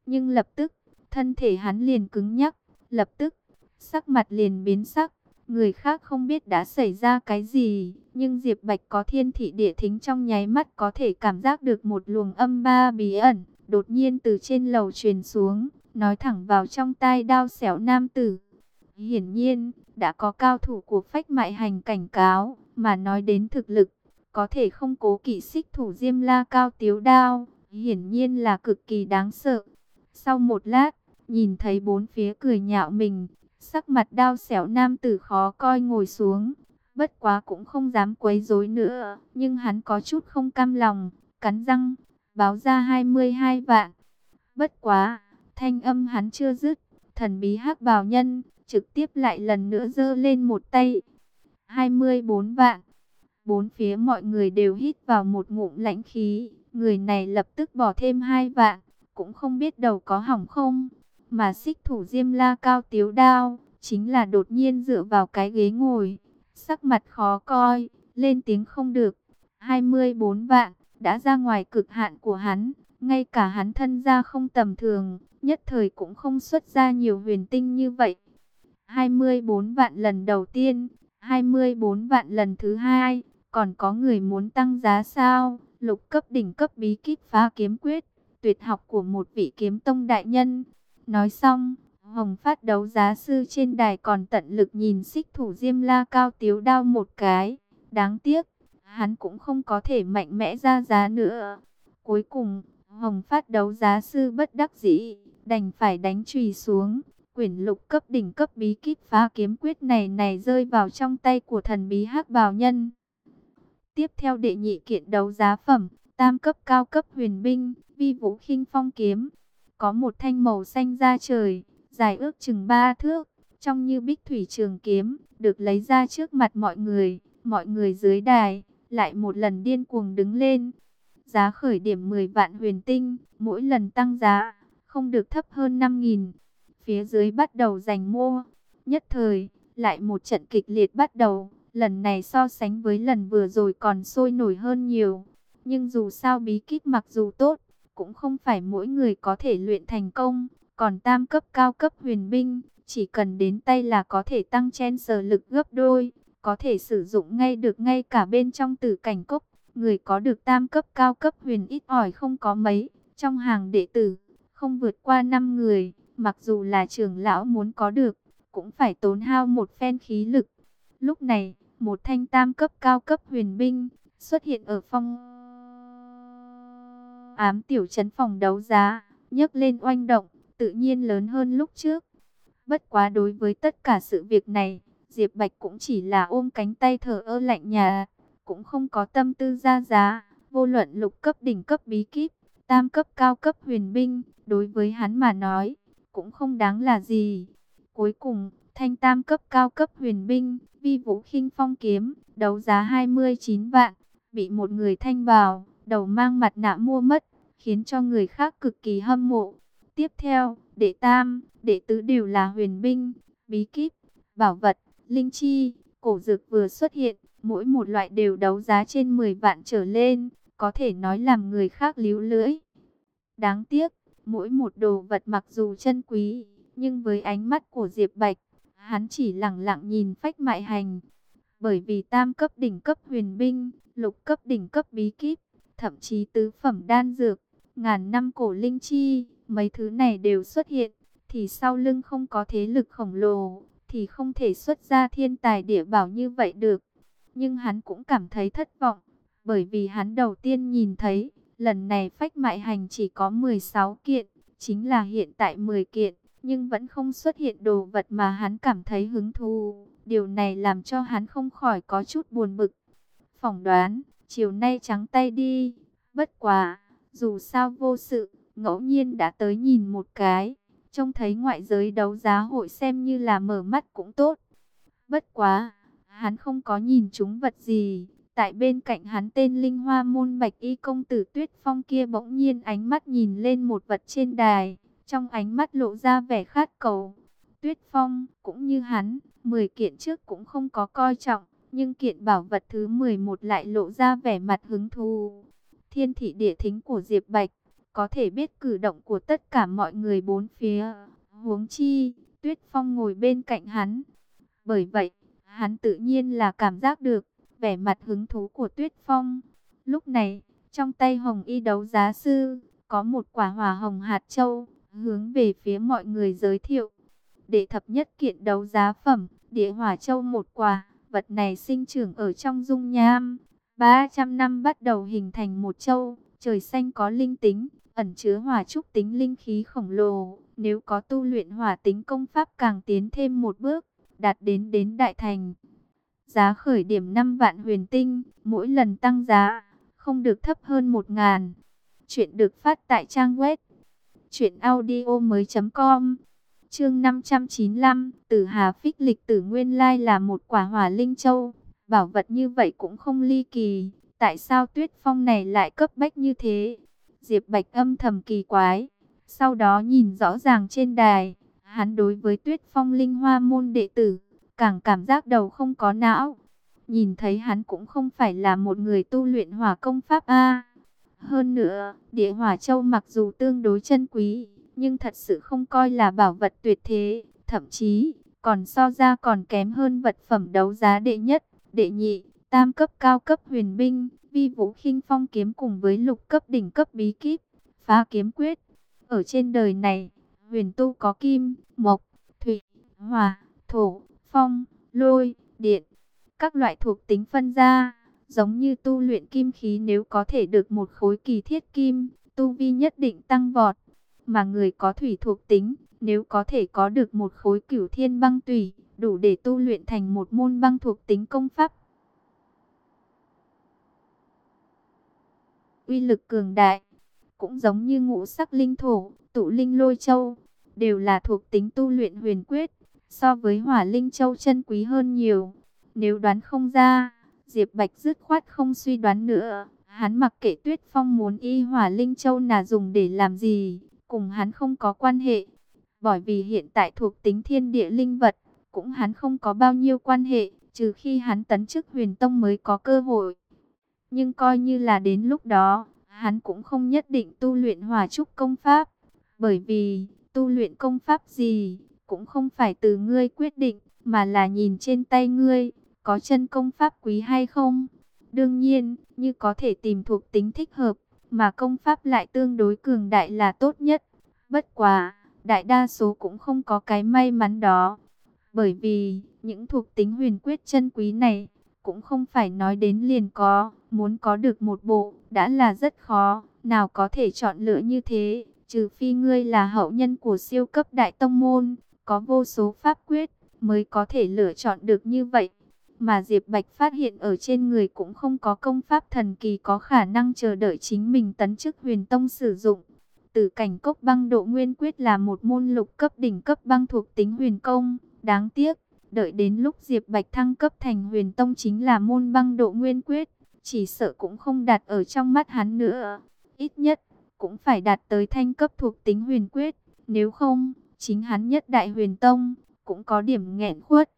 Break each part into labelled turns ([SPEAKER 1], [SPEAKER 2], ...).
[SPEAKER 1] Nhưng lập tức, thân thể hắn liền cứng nhắc, lập tức, sắc mặt liền biến sắc. Người khác không biết đã xảy ra cái gì, nhưng Diệp Bạch có thiên thị địa thính trong nháy mắt có thể cảm giác được một luồng âm ba bí ẩn, đột nhiên từ trên lầu truyền xuống, nói thẳng vào trong tai Đao Xẻo nam tử. Hiển nhiên, đã có cao thủ của Phách Mại Hành cảnh cáo, mà nói đến thực lực, có thể không cố kỵ xích thủ Diêm La Cao Tiếu Đao, hiển nhiên là cực kỳ đáng sợ. Sau một lát, nhìn thấy bốn phía cười nhạo mình, sắc mặt Đao Xẻo nam tử khó coi ngồi xuống, bất quá cũng không dám quấy rối nữa, nhưng hắn có chút không cam lòng, cắn răng, báo ra 22 vạn. Bất quá, thanh âm hắn chưa dứt, thần bí hắc bào nhân trực tiếp lại lần nữa giơ lên một tay. 24 vạn. Bốn phía mọi người đều hít vào một ngụm lãnh khí, người này lập tức bỏ thêm 2 vạn, cũng không biết đầu có hỏng không. Mà xích thủ Diêm La Cao Tiếu Đao, chính là đột nhiên dựa vào cái ghế ngồi, sắc mặt khó coi, lên tiếng không được. 24 vạn, đã ra ngoài cực hạn của hắn, ngay cả hắn thân gia không tầm thường, nhất thời cũng không xuất ra nhiều huyền tinh như vậy. 24 vạn lần đầu tiên, 24 vạn lần thứ hai, còn có người muốn tăng giá sao? Lục cấp đỉnh cấp bí kíp phá kiếm quyết, tuyệt học của một vị kiếm tông đại nhân. Nói xong, Hồng Phát đấu giá sư trên đài còn tận lực nhìn xích thủ Diêm La Cao Tiếu Đao một cái. Đáng tiếc, hắn cũng không có thể mạnh mẽ ra giá nữa. Cuối cùng, Hồng Phát đấu giá sư bất đắc dĩ, đành phải đánh chùy xuống. Quyển lục cấp đỉnh cấp bí kíp phá kiếm quyết này rơi vào trong tay của thần bí hắc bào nhân. Tiếp theo đệ nhị kiện đấu giá phẩm, tam cấp cao cấp huyền binh, Vi Vũ Khinh Phong kiếm. Có một thanh màu xanh da trời, dài ước chừng 3 thước, trông như bích thủy trường kiếm, được lấy ra trước mặt mọi người. Mọi người dưới đài, lại một lần điên cuồng đứng lên. Giá khởi điểm 10 vạn huyền tinh, mỗi lần tăng giá, không được thấp hơn 5.000. Phía dưới bắt đầu giành mua. Nhất thời, lại một trận kịch liệt bắt đầu. Lần này so sánh với lần vừa rồi còn sôi nổi hơn nhiều. Nhưng dù sao bí kíp mặc dù tốt, cũng không phải mỗi người có thể luyện thành công. Còn tam cấp cao cấp huyền binh, chỉ cần đến tay là có thể tăng chen sở lực gấp đôi. Có thể sử dụng ngay được ngay cả bên trong tử cảnh cốc. Người có được tam cấp cao cấp huyền ít ỏi không có mấy. Trong hàng đệ tử, không vượt qua 5 người. Mặc dù là trưởng lão muốn có được, cũng phải tốn hao một phen khí lực. Lúc này, một thanh tam cấp cao cấp huyền binh xuất hiện ở phong ám tiểu trấn phòng đấu giá, nhấc lên oanh động, tự nhiên lớn hơn lúc trước. Bất quá đối với tất cả sự việc này, Diệp Bạch cũng chỉ là ôm cánh tay thờ ơ lạnh nhạt, cũng không có tâm tư ra giá. Vô luận lục cấp đỉnh cấp bí kíp, tam cấp cao cấp huyền binh, đối với hắn mà nói, cũng không đáng là gì. Cuối cùng, thanh tam cấp cao cấp huyền binh, Vi Vũ Khinh Phong kiếm, đấu giá 29 vạn, bị một người thanh bào, đầu mang mặt nạ mua mất, khiến cho người khác cực kỳ hâm mộ. Tiếp theo, đệ tam, đệ tứ đều là huyền binh, bí kíp, bảo vật, linh chi, cổ dược vừa xuất hiện, mỗi một loại đều đấu giá trên 10 vạn trở lên, có thể nói làm người khác líu lưỡi. Đáng tiếc, mỗi một đồ vật mặc dù chân quý, nhưng với ánh mắt của Diệp Bạch, hắn chỉ lẳng lặng nhìn Phách Mại Hành. Bởi vì tam cấp đỉnh cấp huyền binh, lục cấp đỉnh cấp bí kíp, thậm chí tứ phẩm đan dược, ngàn năm cổ linh chi, mấy thứ này đều xuất hiện, thì sau lưng không có thế lực khổng lồ, thì không thể xuất ra thiên tài địa bảo như vậy được. Nhưng hắn cũng cảm thấy thất vọng, bởi vì hắn đầu tiên nhìn thấy, lần này Phách Mại Hành chỉ có 16 kiện, chính là hiện tại 10 kiện, nhưng vẫn không xuất hiện đồ vật mà hắn cảm thấy hứng thú. Điều này làm cho hắn không khỏi có chút buồn bực. Phỏng đoán, chiều nay trắng tay đi. Bất quá, dù sao vô sự, ngẫu nhiên đã tới nhìn một cái. Trông thấy ngoại giới đấu giá hội xem như là mở mắt cũng tốt. Bất quá, hắn không có nhìn trúng vật gì. Tại bên cạnh hắn tên Linh Hoa môn Bạch Y công tử Tuyết Phong kia bỗng nhiên ánh mắt nhìn lên một vật trên đài. Trong ánh mắt lộ ra vẻ khát cầu. Tuyết Phong, cũng như hắn, 10 kiện trước cũng không có coi trọng. Nhưng kiện bảo vật thứ 11 lại lộ ra vẻ mặt hứng thú. Thiên thị địa thính của Diệp Bạch, có thể biết cử động của tất cả mọi người bốn phía. Huống chi, Tuyết Phong ngồi bên cạnh hắn. Bởi vậy, hắn tự nhiên là cảm giác được vẻ mặt hứng thú của Tuyết Phong. Lúc này, trong tay Hồng Y đấu giá sư, có một quả hỏa hồng hạt châu, hướng về phía mọi người giới thiệu. Đệ thập nhất kiện đấu giá phẩm, địa hỏa châu một quả, vật này sinh trưởng ở trong dung nham. 300 năm bắt đầu hình thành một châu, trời xanh có linh tính, ẩn chứa hỏa trúc tính linh khí khổng lồ. Nếu có tu luyện hỏa tính công pháp càng tiến thêm một bước, đạt đến đại thành. Giá khởi điểm 5 vạn huyền tinh, mỗi lần tăng giá, không được thấp hơn 1.000. Chuyện được phát tại trang web truyệnaudiomoi.com. Chương 595, Tử Hà Phích Lịch Tử nguyên lai là một quả hỏa linh châu. Bảo vật như vậy cũng không ly kỳ, tại sao Tuyết Phong này lại cấp bách như thế? Diệp Bạch âm thầm kỳ quái, sau đó nhìn rõ ràng trên đài, hắn đối với Tuyết Phong Linh Hoa môn đệ tử, càng cảm giác đầu không có não. Nhìn thấy hắn cũng không phải là một người tu luyện hỏa công pháp a. Hơn nữa, địa hỏa châu mặc dù tương đối chân quý, nhưng thật sự không coi là bảo vật tuyệt thế, thậm chí còn so ra còn kém hơn vật phẩm đấu giá đệ nhất, đệ nhị, tam cấp cao cấp huyền binh, vi vũ khinh phong kiếm cùng với lục cấp đỉnh cấp bí kíp, phá kiếm quyết. Ở trên đời này, huyền tu có kim, mộc, thủy, hỏa, thổ, phong, lôi, điện, các loại thuộc tính phân ra. Giống như tu luyện kim khí, nếu có thể được một khối kỳ thiết kim, tu vi nhất định tăng vọt. Mà người có thủy thuộc tính, nếu có thể có được một khối cửu thiên băng tủy, đủ để tu luyện thành một môn băng thuộc tính công pháp. Uy lực cường đại, cũng giống như ngũ sắc linh thổ, tụ linh lôi châu, đều là thuộc tính tu luyện huyền quyết, so với hỏa linh châu chân quý hơn nhiều. Nếu đoán không ra, Diệp Bạch dứt khoát không suy đoán nữa, hắn mặc kệ Tuyết Phong muốn y hỏa linh châu là dùng để làm gì, cùng hắn không có quan hệ. Bởi vì hiện tại thuộc tính thiên địa linh vật, cũng hắn không có bao nhiêu quan hệ, trừ khi hắn tấn chức huyền tông mới có cơ hội. Nhưng coi như là đến lúc đó, hắn cũng không nhất định tu luyện hỏa trúc công pháp, bởi vì tu luyện công pháp gì cũng không phải từ ngươi quyết định, mà là nhìn trên tay ngươi có chân công pháp quý hay không. Đương nhiên, như có thể tìm thuộc tính thích hợp, mà công pháp lại tương đối cường đại là tốt nhất. Bất quá, đại đa số cũng không có cái may mắn đó. Bởi vì, những thuộc tính huyền quyết chân quý này, cũng không phải nói đến liền có. Muốn có được một bộ, đã là rất khó, nào có thể chọn lựa như thế. Trừ phi ngươi là hậu nhân của siêu cấp đại tông môn, có vô số pháp quyết, mới có thể lựa chọn được như vậy. Mà Diệp Bạch phát hiện ở trên người cũng không có công pháp thần kỳ có khả năng chờ đợi chính mình tấn chức huyền tông sử dụng. Tử cảnh cốc băng độ nguyên quyết là một môn lục cấp đỉnh cấp băng thuộc tính huyền công. Đáng tiếc, đợi đến lúc Diệp Bạch thăng cấp thành huyền tông chính là môn băng độ nguyên quyết. Chỉ sợ cũng không đạt ở trong mắt hắn nữa. Ít nhất, cũng phải đạt tới thanh cấp thuộc tính huyền quyết. Nếu không, chính hắn nhất đại huyền tông, cũng có điểm nghẹn khuất.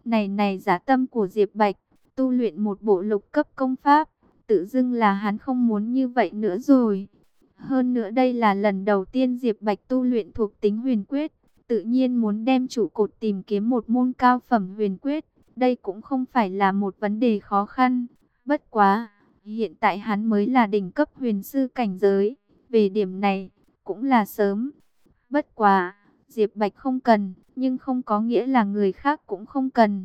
[SPEAKER 1] Này giá tâm của Diệp Bạch, tu luyện một bộ lục cấp công pháp, tự dưng là hắn không muốn như vậy nữa rồi. Hơn nữa đây là lần đầu tiên Diệp Bạch tu luyện thuộc tính huyền quyết, tự nhiên muốn đem trụ cột tìm kiếm một môn cao phẩm huyền quyết. Đây cũng không phải là một vấn đề khó khăn. Bất quá, hiện tại hắn mới là đỉnh cấp huyền sư cảnh giới, về điểm này, cũng là sớm. Bất quá, Diệp Bạch không cần, nhưng không có nghĩa là người khác cũng không cần.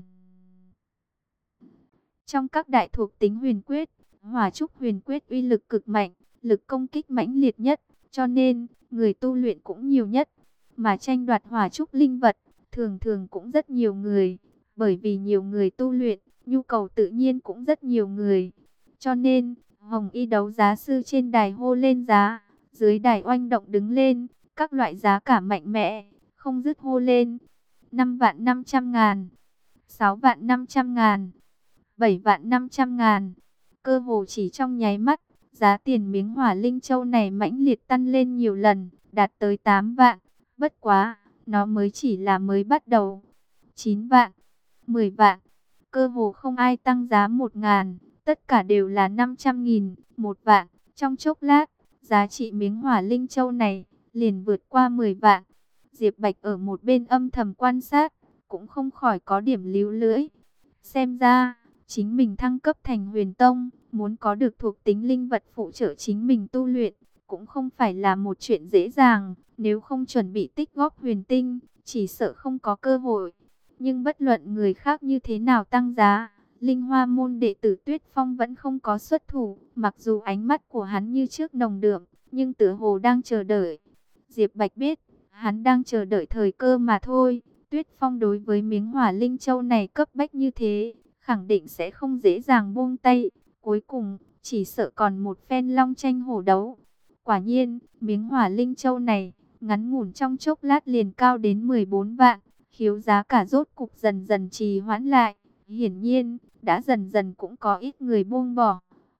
[SPEAKER 1] Trong các đại thuộc tính huyền quyết, hỏa trúc huyền quyết uy lực cực mạnh, lực công kích mãnh liệt nhất, cho nên người tu luyện cũng nhiều nhất. Mà tranh đoạt hỏa trúc linh vật, thường thường cũng rất nhiều người, bởi vì nhiều người tu luyện, nhu cầu tự nhiên cũng rất nhiều người. Cho nên, Hồng Y đấu giá sư trên đài hô lên giá, dưới đài oanh động đứng lên, các loại giá cả mạnh mẽ, không dứt hô lên. 5 vạn 500 ngàn, 6 vạn 500 ngàn, 7 vạn 500 ngàn. Cơ hồ chỉ trong nháy mắt, giá tiền miếng hỏa linh châu này mãnh liệt tăng lên nhiều lần, đạt tới 8 vạn. Bất quá, nó mới chỉ là mới bắt đầu. 9 vạn, 10 vạn, cơ hồ không ai tăng giá 1.000, tất cả đều là 500.000, 1 vạn. Trong chốc lát, giá trị miếng hỏa linh châu này liền vượt qua 10 vạn. Diệp Bạch ở một bên âm thầm quan sát, cũng không khỏi có điểm líu lưỡi. Xem ra, chính mình thăng cấp thành huyền tông, muốn có được thuộc tính linh vật phụ trợ chính mình tu luyện, cũng không phải là một chuyện dễ dàng. Nếu không chuẩn bị tích góp huyền tinh, chỉ sợ không có cơ hội. Nhưng bất luận người khác như thế nào tăng giá, Linh Hoa môn đệ tử Tuyết Phong vẫn không có xuất thủ. Mặc dù ánh mắt của hắn như trước nồng đượm, nhưng tựa hồ đang chờ đợi. Diệp Bạch biết, hắn đang chờ đợi thời cơ mà thôi. Tuyết Phong đối với miếng hỏa linh châu này cấp bách như thế, khẳng định sẽ không dễ dàng buông tay. Cuối cùng, chỉ sợ còn một phen long tranh hổ đấu. Quả nhiên, miếng hỏa linh châu này, ngắn ngủn trong chốc lát liền cao đến 14 vạn. Khiếu giá cả rốt cục dần dần trì hoãn lại. Hiển nhiên, đã dần dần cũng có ít người buông bỏ.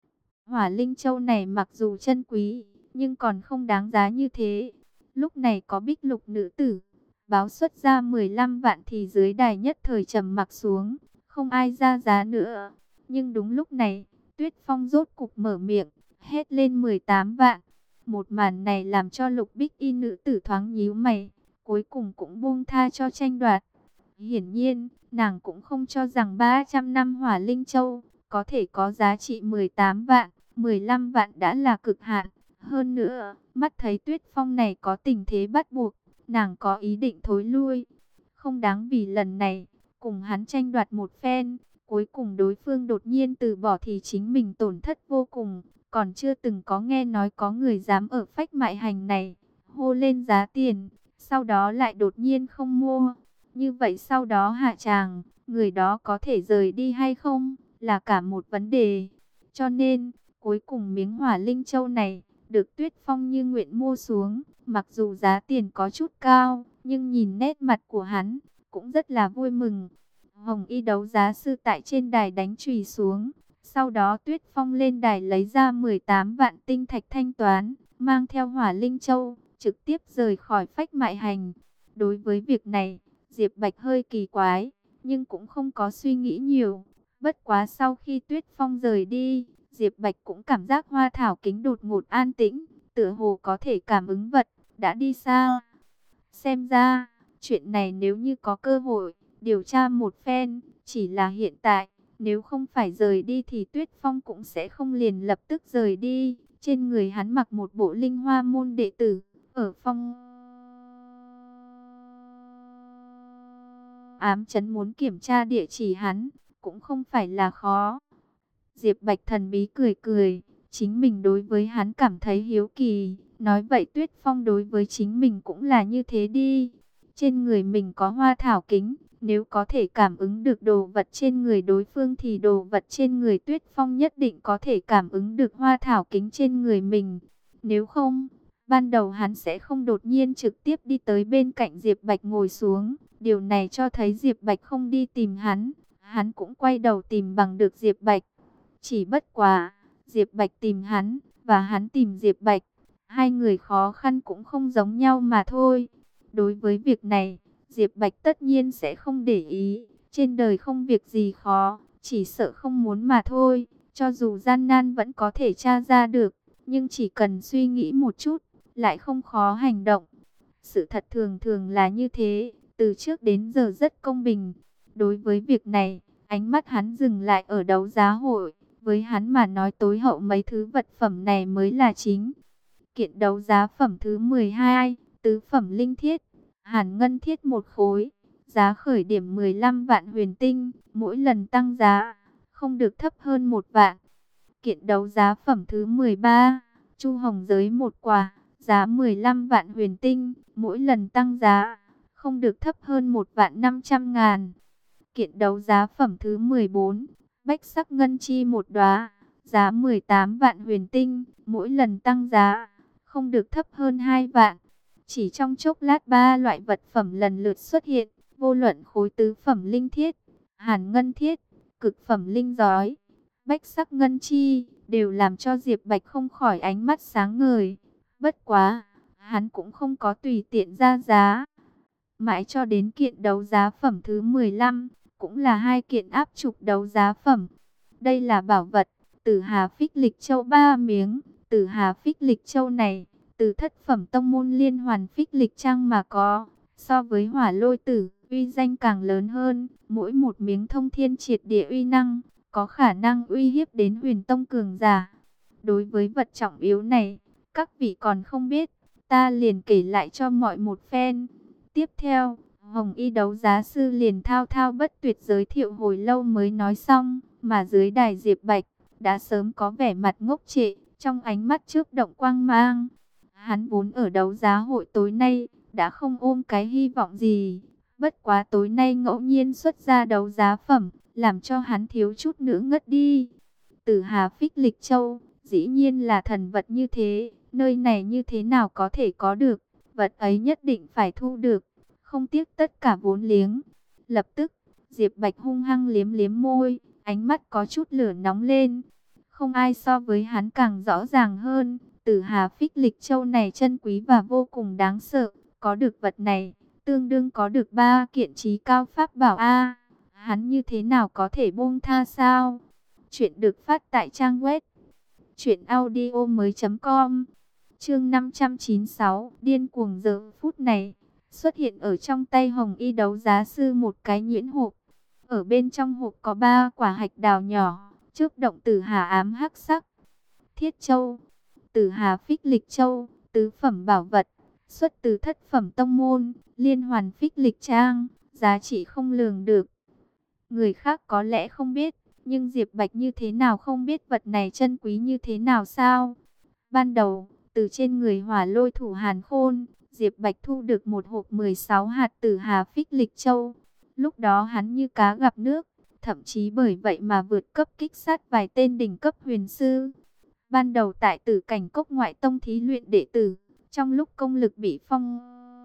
[SPEAKER 1] Hỏa linh châu này mặc dù chân quý, nhưng còn không đáng giá như thế. Lúc này có Bích Lục nữ tử báo xuất ra 15 vạn thì dưới đài nhất thời trầm mặc xuống, không ai ra giá nữa. Nhưng đúng lúc này, Tuyết Phong rốt cục mở miệng, hét lên 18 vạn. Một màn này làm cho Lục Bích Y nữ tử thoáng nhíu mày, cuối cùng cũng buông tha cho tranh đoạt. Hiển nhiên, nàng cũng không cho rằng 300 năm hỏa linh châu có thể có giá trị 18 vạn, 15 vạn đã là cực hạn. Hơn nữa, mắt thấy Tuyết Phong này có tình thế bắt buộc, nàng có ý định thối lui. Không đáng vì lần này, cùng hắn tranh đoạt một phen, cuối cùng đối phương đột nhiên từ bỏ thì chính mình tổn thất vô cùng. Còn chưa từng có nghe nói có người dám ở phách mại hành này, hô lên giá tiền, sau đó lại đột nhiên không mua. Như vậy sau đó hạ tràng, người đó có thể rời đi hay không, là cả một vấn đề. Cho nên, cuối cùng miếng hỏa linh châu này, được Tuyết Phong như nguyện mua xuống. Mặc dù giá tiền có chút cao, nhưng nhìn nét mặt của hắn, cũng rất là vui mừng. Hồng Y đấu giá sư tại trên đài đánh chùy xuống. Sau đó Tuyết Phong lên đài lấy ra 18 vạn tinh thạch thanh toán, mang theo hỏa linh châu, trực tiếp rời khỏi phách mại hành. Đối với việc này, Diệp Bạch hơi kỳ quái, nhưng cũng không có suy nghĩ nhiều. Bất quá sau khi Tuyết Phong rời đi, Diệp Bạch cũng cảm giác hoa thảo kính đột ngột an tĩnh, tựa hồ có thể cảm ứng vật, đã đi xa. Xem ra, chuyện này nếu như có cơ hội, điều tra một phen, chỉ là hiện tại, nếu không phải rời đi thì Tuyết Phong cũng sẽ không liền lập tức rời đi. Trên người hắn mặc một bộ Linh Hoa môn đệ tử, ở phong ám trấn muốn kiểm tra địa chỉ hắn, cũng không phải là khó. Diệp Bạch thần bí cười cười, chính mình đối với hắn cảm thấy hiếu kỳ, nói vậy Tuyết Phong đối với chính mình cũng là như thế đi. Trên người mình có hoa thảo kính, nếu có thể cảm ứng được đồ vật trên người đối phương thì đồ vật trên người Tuyết Phong nhất định có thể cảm ứng được hoa thảo kính trên người mình. Nếu không, ban đầu hắn sẽ không đột nhiên trực tiếp đi tới bên cạnh Diệp Bạch ngồi xuống. Điều này cho thấy Diệp Bạch không đi tìm hắn, hắn cũng quay đầu tìm bằng được Diệp Bạch. Chỉ bất quá, Diệp Bạch tìm hắn, và hắn tìm Diệp Bạch. Hai người khó khăn cũng không giống nhau mà thôi. Đối với việc này, Diệp Bạch tất nhiên sẽ không để ý. Trên đời không việc gì khó, chỉ sợ không muốn mà thôi. Cho dù gian nan vẫn có thể tra ra được, nhưng chỉ cần suy nghĩ một chút, lại không khó hành động. Sự thật thường thường là như thế, từ trước đến giờ rất công bình. Đối với việc này, ánh mắt hắn dừng lại ở đấu giá hội. Với hắn mà nói tối hậu mấy thứ vật phẩm này mới là chính. Kiện đấu giá phẩm thứ 12, tứ phẩm linh thiết, hàn ngân thiết một khối, giá khởi điểm 15 vạn huyền tinh, mỗi lần tăng giá, không được thấp hơn 1 vạn. Kiện đấu giá phẩm thứ 13, chu hồng giới một quả, giá 15 vạn huyền tinh, mỗi lần tăng giá, không được thấp hơn 1 vạn 500 ngàn. Kiện đấu giá phẩm thứ 14, bách sắc ngân chi một đóa, giá 18 vạn huyền tinh, mỗi lần tăng giá, không được thấp hơn 2 vạn. Chỉ trong chốc lát ba loại vật phẩm lần lượt xuất hiện, vô luận khối tứ phẩm linh thiết, hàn ngân thiết, cực phẩm linh giói, bách sắc ngân chi, đều làm cho Diệp Bạch không khỏi ánh mắt sáng ngời. Bất quá, hắn cũng không có tùy tiện ra giá. Mãi cho đến kiện đấu giá phẩm thứ 15, cũng là hai kiện áp trục đấu giá phẩm. Đây là bảo vật, Tử Hà Phích Lịch Châu 3 miếng, Tử Hà Phích Lịch Châu này, từ thất phẩm tông môn Liên Hoàn Phích Lịch Trang mà có, so với Hỏa Lôi Tử, uy danh càng lớn hơn, mỗi một miếng thông thiên triệt địa uy năng, có khả năng uy hiếp đến Huyền Tông cường giả. Đối với vật trọng yếu này, các vị còn không biết, ta liền kể lại cho mọi một phen. Tiếp theo, Hồng Y đấu giá sư liền thao thao bất tuyệt giới thiệu hồi lâu mới nói xong, mà dưới đài Diệp Bạch đã sớm có vẻ mặt ngốc trệ, trong ánh mắt chớp động quang mang. Hắn vốn ở đấu giá hội tối nay đã không ôm cái hy vọng gì, bất quá tối nay ngẫu nhiên xuất ra đấu giá phẩm, làm cho hắn thiếu chút nữa ngất đi. Tử Hà Phích Lịch Châu, dĩ nhiên là thần vật như thế, nơi này như thế nào có thể có được, vật ấy nhất định phải thu được, không tiếc tất cả vốn liếng. Lập tức, Diệp Bạch hung hăng liếm liếm môi, ánh mắt có chút lửa nóng lên. Không ai so với hắn càng rõ ràng hơn, Tử Hà Phích Lịch Châu này chân quý và vô cùng đáng sợ, có được vật này, tương đương có được 3 kiện chí cao pháp bảo a. Hắn như thế nào có thể buông tha sao? Chuyện được phát tại trang web truyệnaudiomoi.com. Chương 596, điên cuồng giờ phút này, xuất hiện ở trong tay Hồng Y đấu giá sư một cái nhuyễn hộp. Ở bên trong hộp có 3 quả hạch đào nhỏ, chớp động Tử Hà ám hắc sắc. Thiết Châu, Tử Hà Phích Lịch Châu, tứ phẩm bảo vật, xuất từ thất phẩm tông môn, Liên Hoàn Phích Lịch Trang, giá trị không lường được. Người khác có lẽ không biết, nhưng Diệp Bạch như thế nào không biết vật này chân quý như thế nào sao? Ban đầu, từ trên người Hỏa Lôi thủ Hàn Khôn, Diệp Bạch thu được một hộp 16 hạt Tử Hà Phích Lịch Châu. Lúc đó hắn như cá gặp nước, thậm chí bởi vậy mà vượt cấp kích sát vài tên đỉnh cấp huyền sư. Ban đầu tại Tử Cảnh Cốc ngoại tông thí luyện đệ tử, trong lúc công lực bị phong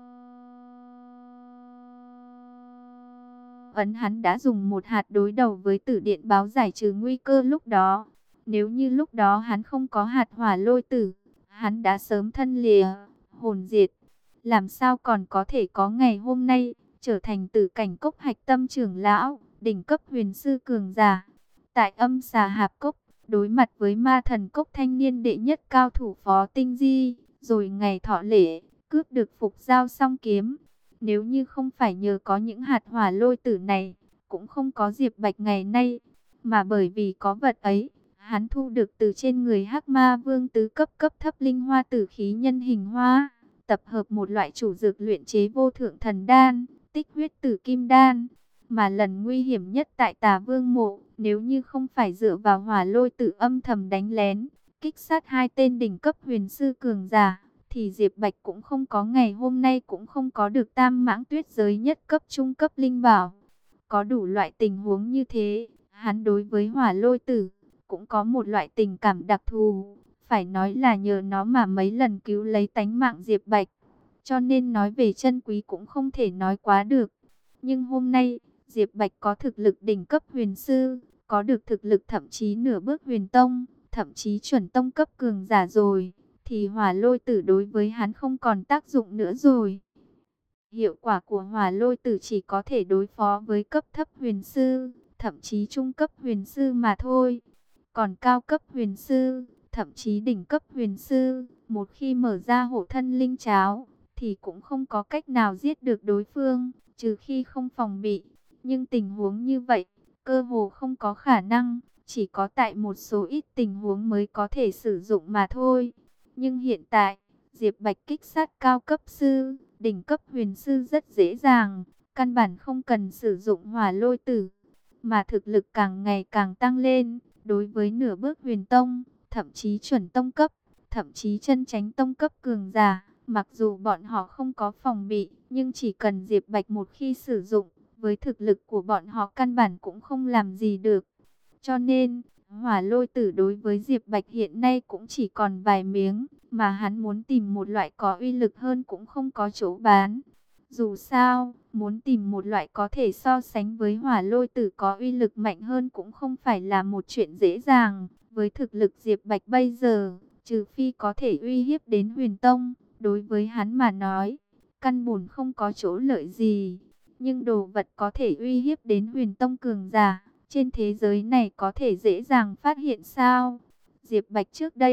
[SPEAKER 1] ấn, hắn đã dùng một hạt đối đầu với Tử Điện Báo giải trừ nguy cơ lúc đó. Nếu như lúc đó hắn không có hạt Hỏa Lôi Tử, hắn đã sớm thân lìa, hồn diệt. Làm sao còn có thể có ngày hôm nay, trở thành Tử Cảnh Cốc hạch tâm trưởng lão, đỉnh cấp huyền sư cường giả. Tại Âm Xà Hạp Cốc, đối mặt với Ma Thần Cốc thanh niên đệ nhất cao thủ Phó Tinh Di, rồi ngày thọ lễ, cướp được Phục Giao Song Kiếm. Nếu như không phải nhờ có những hạt Hỏa Lôi Tử này, cũng không có Diệp Bạch ngày nay. Mà bởi vì có vật ấy, hắn thu được từ trên người Hắc Ma Vương tứ cấp cấp thấp linh hoa tử khí nhân hình hoa, tập hợp một loại chủ dược luyện chế vô thượng thần đan, tích huyết tử kim đan. Mà lần nguy hiểm nhất tại Tà Vương mộ, nếu như không phải dựa vào Hỏa Lôi Tử âm thầm đánh lén, kích sát 2 tên đỉnh cấp huyền sư cường giả, thì Diệp Bạch cũng không có ngày hôm nay, cũng không có được Tam Mãng Tuyết giới nhất cấp trung cấp linh bảo. Có đủ loại tình huống như thế, hắn đối với Hỏa Lôi Tử cũng có một loại tình cảm đặc thù, phải nói là nhờ nó mà mấy lần cứu lấy tánh mạng Diệp Bạch. Cho nên nói về chân quý cũng không thể nói quá được. Nhưng hôm nay, Diệp Bạch có thực lực đỉnh cấp huyền sư, có được thực lực thậm chí nửa bước huyền tông, thậm chí chuẩn tông cấp cường giả rồi, thì Hỏa Lôi Tử đối với hắn không còn tác dụng nữa rồi. Hiệu quả của Hỏa Lôi Tử chỉ có thể đối phó với cấp thấp huyền sư, thậm chí trung cấp huyền sư mà thôi. Còn cao cấp huyền sư, thậm chí đỉnh cấp huyền sư, một khi mở ra hộ thân linh cháo, thì cũng không có cách nào giết được đối phương, trừ khi không phòng bị. Nhưng tình huống như vậy, cơ hồ không có khả năng, chỉ có tại một số ít tình huống mới có thể sử dụng mà thôi. Nhưng hiện tại, Diệp Bạch kích sát cao cấp sư, đỉnh cấp huyền sư rất dễ dàng, căn bản không cần sử dụng Hỏa Lôi Tử, mà thực lực càng ngày càng tăng lên. Đối với nửa bước huyền tông, thậm chí chuẩn tông cấp, thậm chí chân chánh tông cấp cường giả, mặc dù bọn họ không có phòng bị, nhưng chỉ cần Diệp Bạch một khi sử dụng, với thực lực của bọn họ căn bản cũng không làm gì được. Cho nên, Hỏa Lôi Tử đối với Diệp Bạch hiện nay cũng chỉ còn vài miếng, mà hắn muốn tìm một loại có uy lực hơn cũng không có chỗ bán. Dù sao, muốn tìm một loại có thể so sánh với Hỏa Lôi Tử có uy lực mạnh hơn cũng không phải là một chuyện dễ dàng. Với thực lực Diệp Bạch bây giờ, trừ phi có thể uy hiếp đến Huyền Tông, đối với hắn mà nói, căn bản không có chỗ lợi gì. Nhưng đồ vật có thể uy hiếp đến Huyền Tông cường giả, trên thế giới này có thể dễ dàng phát hiện sao? Diệp Bạch trước đây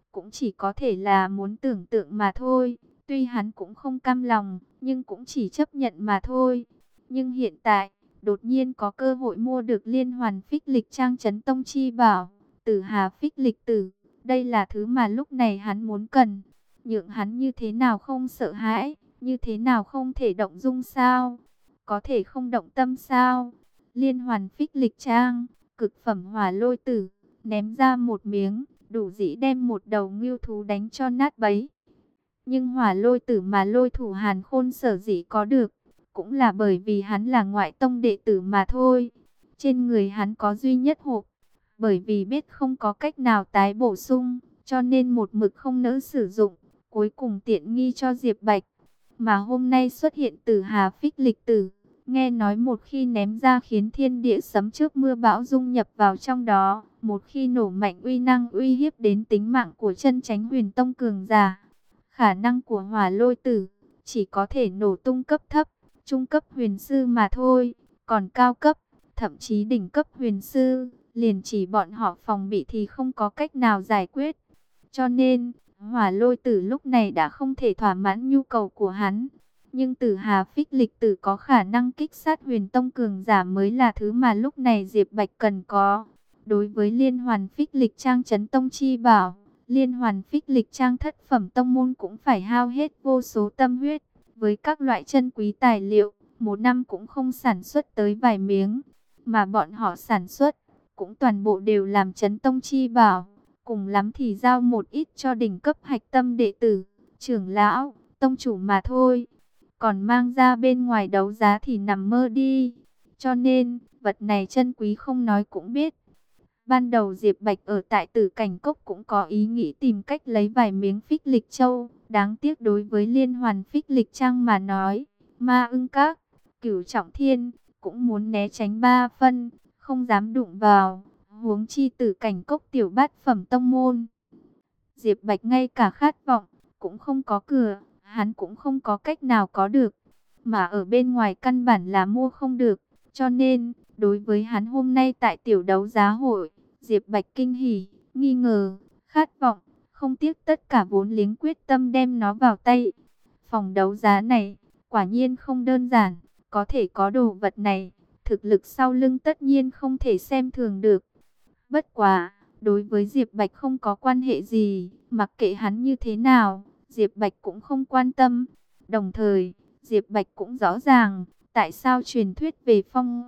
[SPEAKER 1] cũng chỉ có thể là muốn tưởng tượng mà thôi. Tuy hắn cũng không cam lòng, nhưng cũng chỉ chấp nhận mà thôi. Nhưng hiện tại, đột nhiên có cơ hội mua được liên hoàn phích lịch trang chấn tông chi bảo, Tử Hà phích lịch tử. Đây là thứ mà lúc này hắn muốn cần. Nhượng hắn như thế nào không sợ hãi, như thế nào không thể động dung sao? Có thể không động tâm sao? Liên hoàn phích lịch trang, cực phẩm hỏa lôi tử, ném ra một miếng, đủ dĩ đem một đầu ngưu thú đánh cho nát bấy. Nhưng hỏa lôi tử mà lôi thủ Hàn Khôn sở dĩ có được, cũng là bởi vì hắn là ngoại tông đệ tử mà thôi. Trên người hắn có duy nhất hộp, bởi vì biết không có cách nào tái bổ sung, cho nên một mực không nỡ sử dụng, cuối cùng tiện nghi cho Diệp Bạch. Mà hôm nay xuất hiện Tử Hà phích lịch tử, nghe nói một khi ném ra khiến thiên địa sấm chớp mưa bão dung nhập vào trong đó, một khi nổ mạnh uy năng uy hiếp đến tính mạng của chân chánh huyền tông cường giả. Khả năng của hỏa lôi tử chỉ có thể nổ tung cấp thấp, trung cấp huyền sư mà thôi, còn cao cấp, thậm chí đỉnh cấp huyền sư, liền chỉ bọn họ phòng bị thì không có cách nào giải quyết. Cho nên, hỏa lôi tử lúc này đã không thể thỏa mãn nhu cầu của hắn. Nhưng Tử Hà phích lịch tử có khả năng kích sát huyền tông cường giả mới là thứ mà lúc này Diệp Bạch cần có. Đối với liên hoàn phích lịch trang chấn tông chi bảo, liên hoàn phích lịch trang thất phẩm tông môn cũng phải hao hết vô số tâm huyết. Với các loại chân quý tài liệu, một năm cũng không sản xuất tới vài miếng. Mà bọn họ sản xuất, cũng toàn bộ đều làm chấn tông chi bảo. Cùng lắm thì giao một ít cho đỉnh cấp hạch tâm đệ tử, trưởng lão, tông chủ mà thôi. Còn mang ra bên ngoài đấu giá thì nằm mơ đi. Cho nên, vật này chân quý không nói cũng biết. Ban đầu Diệp Bạch ở tại Tử Cảnh Cốc cũng có ý nghĩ tìm cách lấy vài miếng phích lịch châu. Đáng tiếc đối với liên hoàn phích lịch trang mà nói, Ma Ưng Các, Cửu Trọng Thiên cũng muốn né tránh ba phân, không dám đụng vào. Huống chi Tử Cảnh Cốc tiểu bát phẩm tông môn. Diệp Bạch ngay cả khát vọng cũng không có cửa, hắn cũng không có cách nào có được. Mà ở bên ngoài căn bản là mua không được. Cho nên, đối với hắn hôm nay tại tiểu đấu giá hội, Diệp Bạch kinh hỉ, nghi ngờ, khát vọng, không tiếc tất cả vốn liếng quyết tâm đem nó vào tay. Phòng đấu giá này, quả nhiên không đơn giản, có thể có đồ vật này, thực lực sau lưng tất nhiên không thể xem thường được. Bất quá, đối với Diệp Bạch không có quan hệ gì, mặc kệ hắn như thế nào, Diệp Bạch cũng không quan tâm. Đồng thời, Diệp Bạch cũng rõ ràng, tại sao truyền thuyết về phong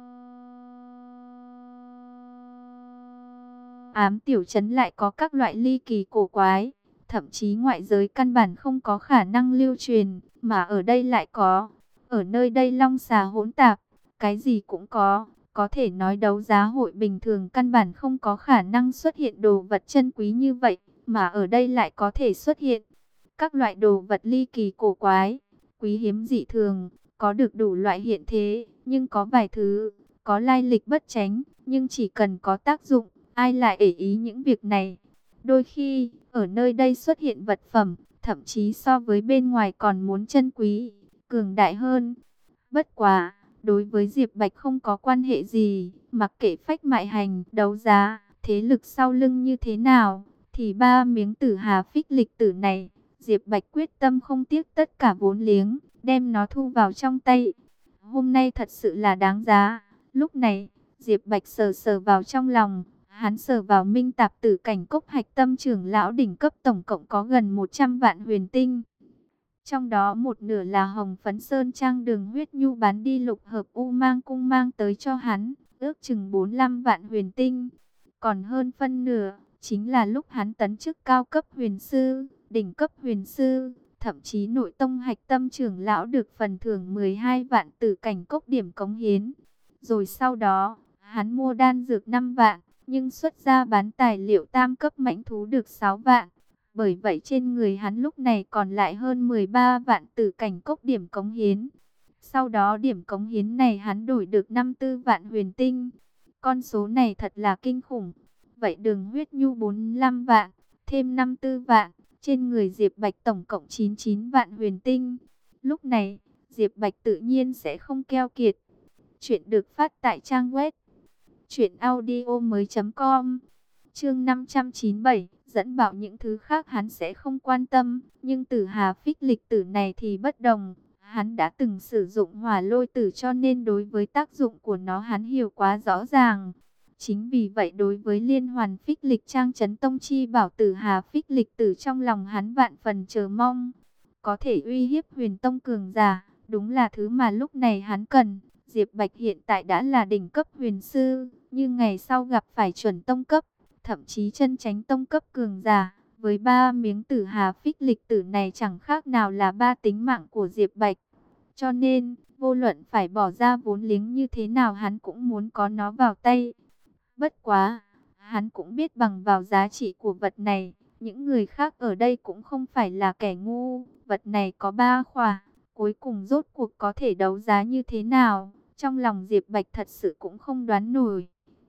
[SPEAKER 1] ám tiểu trấn lại có các loại ly kỳ cổ quái, thậm chí ngoại giới căn bản không có khả năng lưu truyền, mà ở đây lại có. Ở nơi đây long xà hỗn tạp, cái gì cũng có thể nói đấu giá hội bình thường căn bản không có khả năng xuất hiện đồ vật chân quý như vậy, mà ở đây lại có thể xuất hiện các loại đồ vật ly kỳ cổ quái, quý hiếm dị thường, có được đủ loại hiện thế, nhưng có vài thứ có lai lịch bất chánh, nhưng chỉ cần có tác dụng, ai lại để ý những việc này. Đôi khi, ở nơi đây xuất hiện vật phẩm, thậm chí so với bên ngoài còn muốn chân quý, cường đại hơn. Bất quá, đối với Diệp Bạch không có quan hệ gì, mặc kệ phách mại hành, đấu giá, thế lực sau lưng như thế nào, thì ba miếng Tử Hà phích lịch tử này, Diệp Bạch quyết tâm không tiếc tất cả vốn liếng, đem nó thu vào trong tay. Hôm nay thật sự là đáng giá. Lúc này, Diệp Bạch sờ sờ vào trong lòng, hắn sờ vào minh tạp Tử Cảnh Cốc hạch tâm trưởng lão đỉnh cấp tổng cộng có gần 100 vạn huyền tinh. Trong đó một nửa là hồng phấn sơn trang Đường Huyết Nhu bán đi lục hợp U Mang cung mang tới cho hắn, ước chừng 45 vạn huyền tinh. Còn hơn phân nửa, chính là lúc hắn tấn chức cao cấp huyền sư, đỉnh cấp huyền sư, thậm chí nội tông hạch tâm trưởng lão được phần thưởng 12 vạn Tử Cảnh Cốc điểm cống hiến. Rồi sau đó, hắn mua đan dược 5 vạn, nhưng xuất ra bán tài liệu tam cấp mãnh thú được 6 vạn. Bởi vậy trên người hắn lúc này còn lại hơn 13 vạn Tử Cảnh Cốc điểm cống hiến. Sau đó điểm cống hiến này hắn đổi được 54 vạn huyền tinh. Con số này thật là kinh khủng. Vậy Đường Huyết Nhu 45 vạn, thêm 54 vạn, trên người Diệp Bạch tổng cộng 99 vạn huyền tinh. Lúc này, Diệp Bạch tự nhiên sẽ không keo kiệt. Chuyện được phát tại trang web truyệnaudiomoi.com. Chương 597, dẫn bảo những thứ khác hắn sẽ không quan tâm, nhưng Tử Hà Phích Lịch Tử này thì bất đồng. Hắn đã từng sử dụng Hỏa Lôi Tử cho nên đối với tác dụng của nó hắn hiểu quá rõ ràng. Chính vì vậy đối với liên hoàn Phích Lịch Trang Chấn Tông Chi bảo Tử Hà Phích Lịch Tử trong lòng hắn vạn phần chờ mong. Có thể uy hiếp Huyền Tông cường giả, đúng là thứ mà lúc này hắn cần. Diệp Bạch hiện tại đã là đỉnh cấp huyền sư, nhưng ngày sau gặp phải chuẩn tông cấp, thậm chí chân chánh tông cấp cường giả, với 3 miếng Tử Hà Phích Lịch Tử này chẳng khác nào là 3 tính mạng của Diệp Bạch. Cho nên, vô luận phải bỏ ra vốn liếng như thế nào hắn cũng muốn có nó vào tay. Bất quá, hắn cũng biết bằng vào giá trị của vật này, những người khác ở đây cũng không phải là kẻ ngu. Vật này có 3 khỏa, cuối cùng rốt cuộc có thể đấu giá như thế nào, trong lòng Diệp Bạch thật sự cũng không đoán nổi.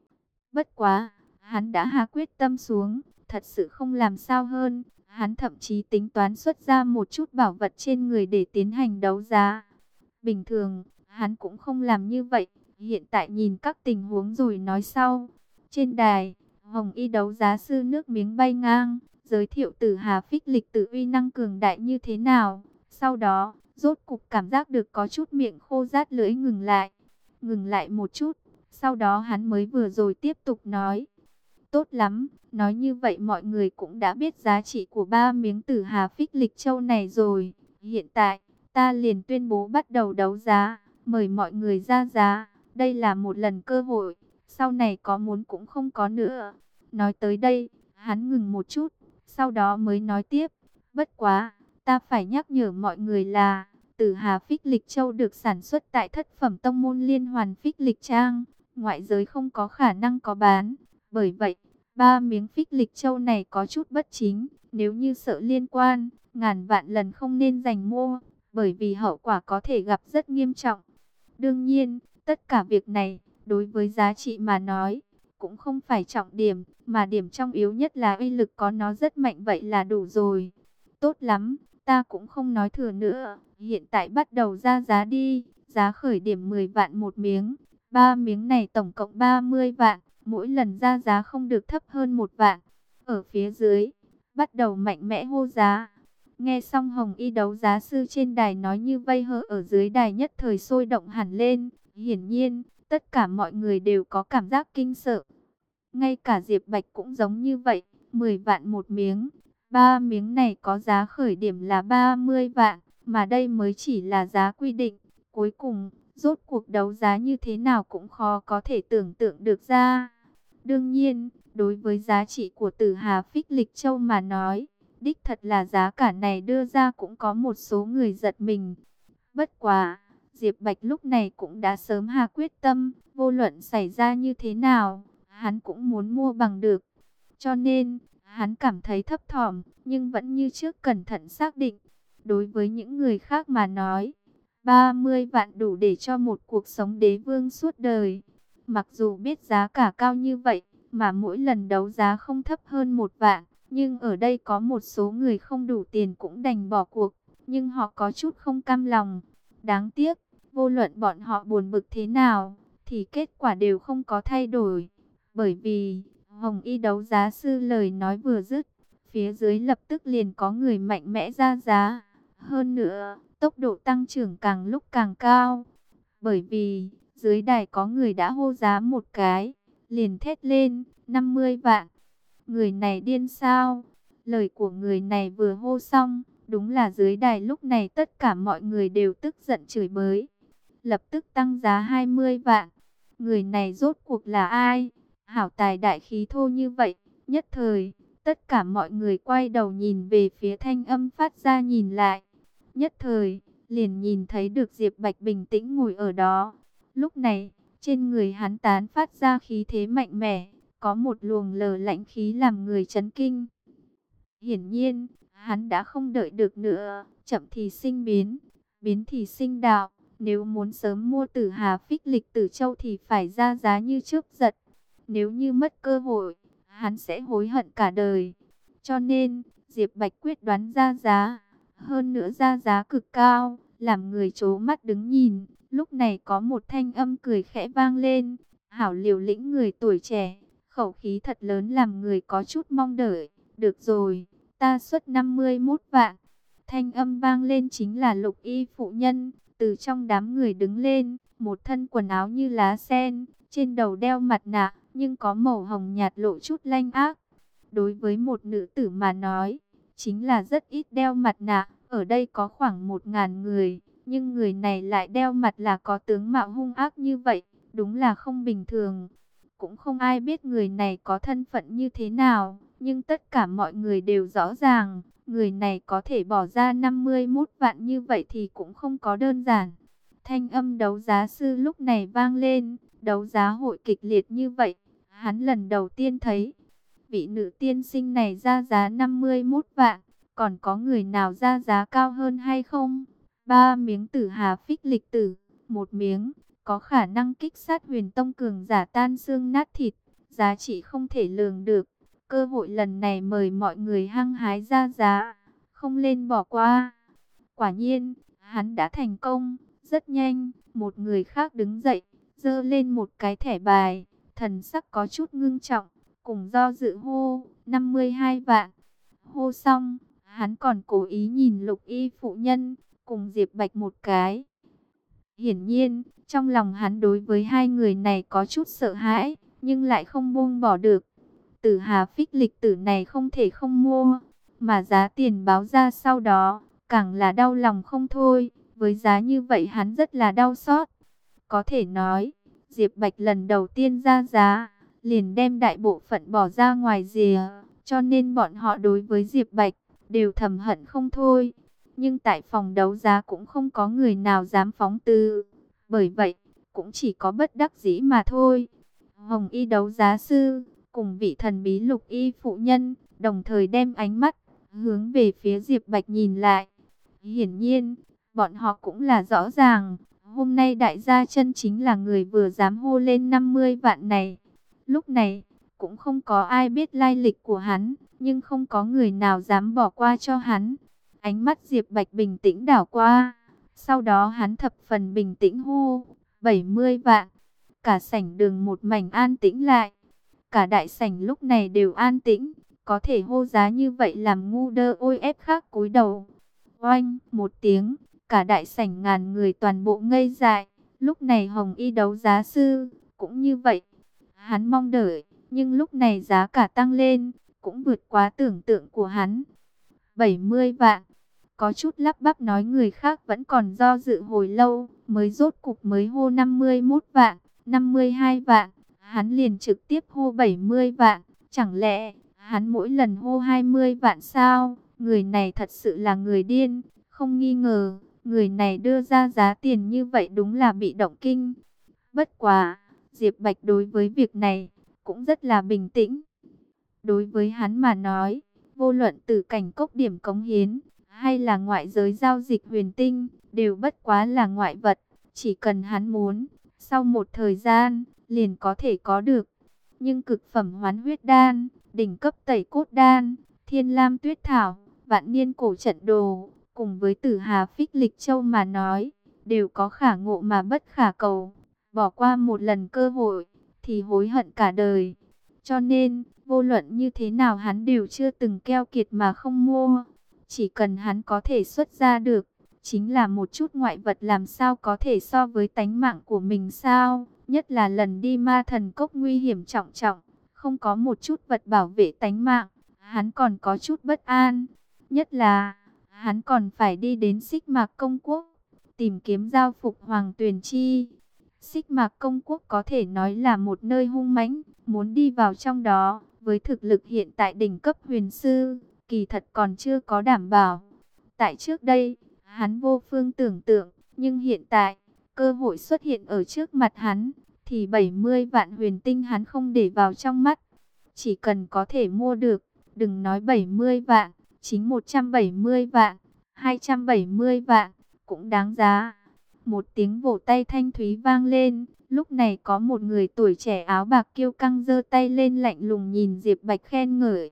[SPEAKER 1] Bất quá, hắn đã hạ quyết tâm xuống, thật sự không làm sao hơn. Hắn thậm chí tính toán xuất ra một chút bảo vật trên người để tiến hành đấu giá. Bình thường, hắn cũng không làm như vậy. Hiện tại nhìn các tình huống rồi nói sau. Trên đài, Hồng Y đấu giá sư nước miếng bay ngang, giới thiệu Tử Hà Phích Lịch Tử uy năng cường đại như thế nào. Sau đó, rốt cục cảm giác được có chút miệng khô rát lưỡi ngừng lại một chút. Sau đó hắn mới vừa rồi tiếp tục nói. Tốt lắm, nói như vậy mọi người cũng đã biết giá trị của 3 miếng Tử Hà Phích Lịch Châu này rồi. Hiện tại, ta liền tuyên bố bắt đầu đấu giá, mời mọi người ra giá. Đây là một lần cơ hội, sau này có muốn cũng không có nữa. Nói tới đây, hắn ngừng một chút, sau đó mới nói tiếp. Bất quá, ta phải nhắc nhở mọi người là Tử Hà Phích Lịch Châu được sản xuất tại thất phẩm tông môn Liên Hoàn Phích Lịch Trang, ngoại giới không có khả năng có bán. Bởi vậy, 3 miếng Phích Lịch Châu này có chút bất chính, nếu như sợ liên quan, ngàn vạn lần không nên giành mua, bởi vì hậu quả có thể gặp rất nghiêm trọng. Đương nhiên, tất cả việc này, đối với giá trị mà nói, cũng không phải trọng điểm, mà điểm trong yếu nhất là uy lực có nó rất mạnh vậy là đủ rồi. Tốt lắm, ta cũng không nói thừa nữa, hiện tại bắt đầu ra giá đi, giá khởi điểm 10 vạn một miếng, 3 miếng này tổng cộng 30 vạn, mỗi lần ra giá không được thấp hơn 1 vạn. Ở phía dưới, bắt đầu mạnh mẽ hô giá. Nghe xong Hồng Y đấu giá sư trên đài nói như vây hơ ở dưới đài nhất thời sôi động hẳn lên. Hiển nhiên, tất cả mọi người đều có cảm giác kinh sợ. Ngay cả Diệp Bạch cũng giống như vậy, 10 vạn một miếng. 3 miếng này có giá khởi điểm là 30 vạn, mà đây mới chỉ là giá quy định. Cuối cùng, rốt cuộc đấu giá như thế nào cũng khó có thể tưởng tượng được ra. Đương nhiên, đối với giá trị của Tử Hà Phích Lịch Châu mà nói, đích thật là giá cả này đưa ra cũng có một số người giật mình. Bất quá, Diệp Bạch lúc này cũng đã sớm hạ quyết tâm, vô luận xảy ra như thế nào, hắn cũng muốn mua bằng được. Cho nên, hắn cảm thấy thấp thỏm, nhưng vẫn như trước cẩn thận xác định. Đối với những người khác mà nói, 30 vạn đủ để cho một cuộc sống đế vương suốt đời. Mặc dù biết giá cả cao như vậy, mà mỗi lần đấu giá không thấp hơn 1 vạn, nhưng ở đây có một số người không đủ tiền cũng đành bỏ cuộc, nhưng họ có chút không cam lòng. Đáng tiếc, vô luận bọn họ buồn bực thế nào, thì kết quả đều không có thay đổi. Bởi vì, Hồng Y đấu giá sư lời nói vừa dứt, phía dưới lập tức liền có người mạnh mẽ ra giá. Hơn nữa, tốc độ tăng trưởng càng lúc càng cao. Bởi vì, dưới đài có người đã hô giá một cái, liền thét lên, 50 vạn. Người này điên sao? Lời của người này vừa hô xong, đúng là dưới đài lúc này tất cả mọi người đều tức giận chửi bới. Lập tức tăng giá 20 vạn. Người này rốt cuộc là ai? Hảo tài đại khí thô như vậy. Nhất thời, tất cả mọi người quay đầu nhìn về phía thanh âm phát ra nhìn lại. Nhất thời, liền nhìn thấy được Diệp Bạch bình tĩnh ngồi ở đó. Lúc này, trên người hắn tán phát ra khí thế mạnh mẽ, có một luồng lờ lãnh khí làm người chấn kinh. Hiển nhiên, hắn đã không đợi được nữa, chậm thì sinh biến, biến thì sinh đạo. Nếu muốn sớm mua Tử Hà Phích Lịch Tử Châu thì phải ra giá như chớp giật. Nếu như mất cơ hội, hắn sẽ hối hận cả đời. Cho nên, Diệp Bạch quyết đoán ra giá. Hơn nữa ra giá cực cao, làm người trố mắt đứng nhìn. Lúc này có một thanh âm cười khẽ vang lên. Hảo liều lĩnh người tuổi trẻ, khẩu khí thật lớn làm người có chút mong đợi. Được rồi, ta xuất 51 vạn. Thanh âm vang lên chính là Lục Y phụ nhân, từ trong đám người đứng lên, một thân quần áo như lá sen, trên đầu đeo mặt nạ, nhưng có màu hồng nhạt lộ chút lanh ác. Đối với một nữ tử mà nói, chính là rất ít đeo mặt nạ, ở đây có khoảng 1.000 người, nhưng người này lại đeo mặt là có tướng mạo hung ác như vậy, đúng là không bình thường. Cũng không ai biết người này có thân phận như thế nào, nhưng tất cả mọi người đều rõ ràng, người này có thể bỏ ra 51 vạn như vậy thì cũng không có đơn giản. Thanh âm đấu giá sư lúc này vang lên, đấu giá hội kịch liệt như vậy, hắn lần đầu tiên thấy. Vị nữ tiên sinh này ra giá 51 vạn, còn có người nào ra giá cao hơn hay không? 3 miếng tử hà phích lịch tử, một miếng, có khả năng kích sát huyền tông cường giả tan xương nát thịt, giá trị không thể lường được. Cơ hội lần này mời mọi người hăng hái ra giá, không lên bỏ qua. Quả nhiên, hắn đã thành công, rất nhanh, một người khác đứng dậy, giơ lên một cái thẻ bài, thần sắc có chút ngưng trọng, cùng do dự hô, 52 vạn. Hô xong, hắn còn cố ý nhìn Lục Y phụ nhân, cùng Diệp Bạch một cái. Hiển nhiên, trong lòng hắn đối với hai người này có chút sợ hãi, nhưng lại không buông bỏ được. Tử hà phích lịch tử này không thể không mua, mà giá tiền báo ra sau đó, càng là đau lòng không thôi. Với giá như vậy hắn rất là đau xót. Có thể nói, Diệp Bạch lần đầu tiên ra giá, liền đem đại bộ phận bỏ ra ngoài rìa, cho nên bọn họ đối với Diệp Bạch đều thầm hận không thôi. Nhưng tại phòng đấu giá cũng không có người nào dám phóng tư, bởi vậy cũng chỉ có bất đắc dĩ mà thôi. Hồng Y đấu giá sư cùng vị thần bí Lục Y phụ nhân đồng thời đem ánh mắt hướng về phía Diệp Bạch nhìn lại. Hiển nhiên, bọn họ cũng là rõ ràng, hôm nay đại gia chân chính là người vừa dám hô lên 50 vạn này. Lúc này, cũng không có ai biết lai lịch của hắn, nhưng không có người nào dám bỏ qua cho hắn. Ánh mắt Diệp Bạch bình tĩnh đảo qua, sau đó hắn thập phần bình tĩnh hô, 70 vạn. Cả sảnh đường một mảnh an tĩnh lại. Cả đại sảnh lúc này đều an tĩnh, có thể hô giá như vậy làm ngu đơ ôi ép khác cúi đầu. Oanh, một tiếng, cả đại sảnh ngàn người toàn bộ ngây dại. Lúc này Hồng Y đấu giá sư cũng như vậy. Hắn mong đợi, nhưng lúc này giá cả tăng lên, cũng vượt quá tưởng tượng của hắn. 70 vạn. Có chút lắp bắp nói người khác vẫn còn do dự hồi lâu, mới rốt cục mới hô 51 vạn, 52 vạn. Hắn liền trực tiếp hô 70 vạn. Chẳng lẽ hắn mỗi lần hô 20 vạn sao? Người này thật sự là người điên. Không nghi ngờ, người này đưa ra giá tiền như vậy đúng là bị động kinh. Bất quá, Diệp Bạch đối với việc này cũng rất là bình tĩnh. Đối với hắn mà nói, vô luận từ cảnh cốc điểm cống hiến, hay là ngoại giới giao dịch huyền tinh, đều bất quá là ngoại vật. Chỉ cần hắn muốn, sau một thời gian, liền có thể có được. Nhưng cực phẩm hoán huyết đan, đỉnh cấp tẩy cốt đan, thiên lam tuyết thảo, vạn niên cổ trận đồ, cùng với tử hà phích lịch châu mà nói, đều có khả ngộ mà bất khả cầu. Bỏ qua một lần cơ hội, thì hối hận cả đời. Cho nên, vô luận như thế nào hắn đều chưa từng keo kiệt mà không mua. Chỉ cần hắn có thể xuất ra được, chính là một chút ngoại vật làm sao có thể so với tánh mạng của mình sao. Nhất là lần đi ma thần cốc nguy hiểm trọng trọng, không có một chút vật bảo vệ tánh mạng, hắn còn có chút bất an. Nhất là, hắn còn phải đi đến Xích Mạc Công Quốc, tìm kiếm giao phục Hoàng Tuyền Chi. Xích Mạc Công Quốc có thể nói là một nơi hung mãnh, muốn đi vào trong đó, với thực lực hiện tại đỉnh cấp huyền sư, kỳ thật còn chưa có đảm bảo. Tại trước đây, hắn vô phương tưởng tượng, nhưng hiện tại, cơ hội xuất hiện ở trước mặt hắn, thì 70 vạn huyền tinh hắn không để vào trong mắt. Chỉ cần có thể mua được, đừng nói 70 vạn, chính 170 vạn, 270 vạn, cũng đáng giá. Một tiếng vỗ tay thanh thúy vang lên, lúc này có một người tuổi trẻ áo bạc kiêu căng giơ tay lên lạnh lùng nhìn Diệp Bạch khen ngợi.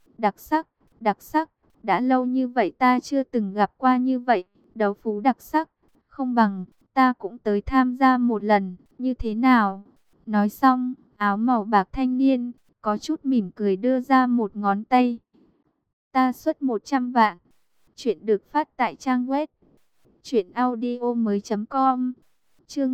[SPEAKER 1] Đặc sắc, đã lâu như vậy ta chưa từng gặp qua như vậy, đấu phú đặc sắc, không bằng, ta cũng tới tham gia một lần, như thế nào? Nói xong, áo màu bạc thanh niên, có chút mỉm cười đưa ra một ngón tay. Ta xuất 100 vạn. Chuyện được phát tại trang web truyệnaudiomoi.com. Chương